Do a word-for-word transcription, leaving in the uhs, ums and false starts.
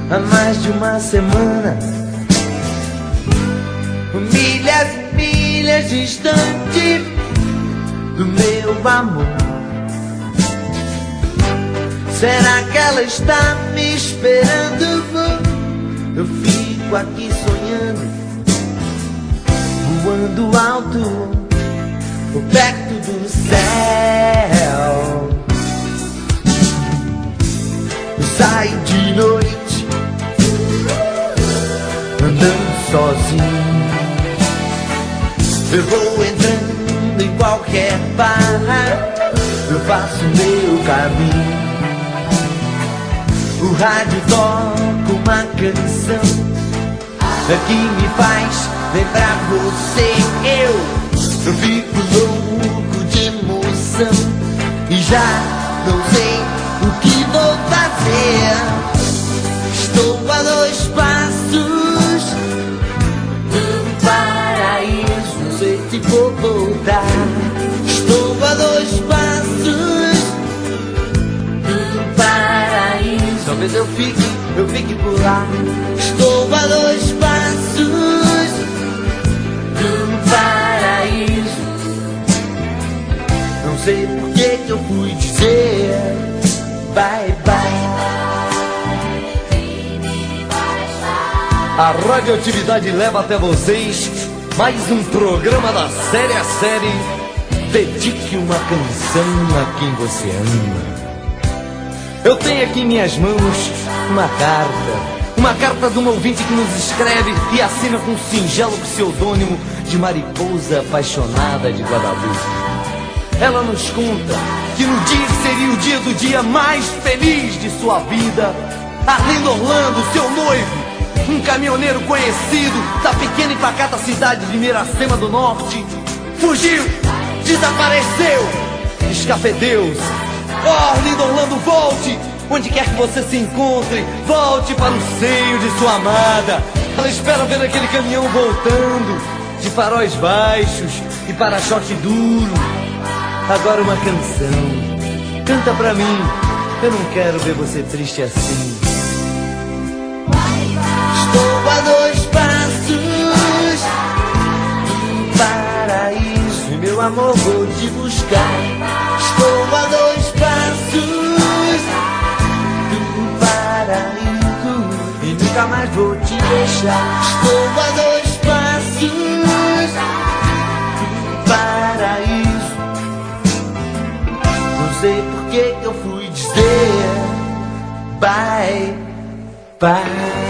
há mais de uma semana, milhas e milhas distante do meu amor. Será que ela está me esperando? Eu fico aqui sonhando, voando alto, perto do céu. Eu saio de noite, andando sozinho. Eu vou entrando em qualquer bar, eu faço meu caminho. O rádio toca uma canção que me faz lembrar você. Eu, eu fico louco de emoção e já não sei o que vou fazer. Estou a dois passos do paraíso, não sei se vou voltar. Estou a dois passos do paraíso, talvez eu fique, eu fique por lá. Estou a dois passos do paraíso, não sei por que que eu fui dizer bye bye. A radioatividade leva até vocês mais um programa da série a série Dedique uma canção a quem você ama. Eu tenho aqui em minhas mãos uma carta, uma carta de um ouvinte que nos escreve e assina com o singelo pseudônimo de Mariposa Apaixonada de Guadalupe. Ela nos conta que no dia que seria o dia do dia mais feliz de sua vida, Arlindo Orlando, seu noivo, um caminhoneiro conhecido da pequena e pacata cidade de Miracema do Norte, fugiu, desapareceu, escafedeu. Oh, Arlindo Orlando, volte! Onde quer que você se encontre, volte para o seio de sua amada. Ela espera ver aquele caminhão voltando, de faróis baixos e para-choque duro. Agora uma canção, canta pra mim, eu não quero ver você triste assim. Estou a dois passos do paraíso, e meu amor vou te buscar. Estou a dois passos do paraíso e nunca mais vou te deixar. Estou a dois passos do paraíso, não sei por que que eu fui dizer bye bye.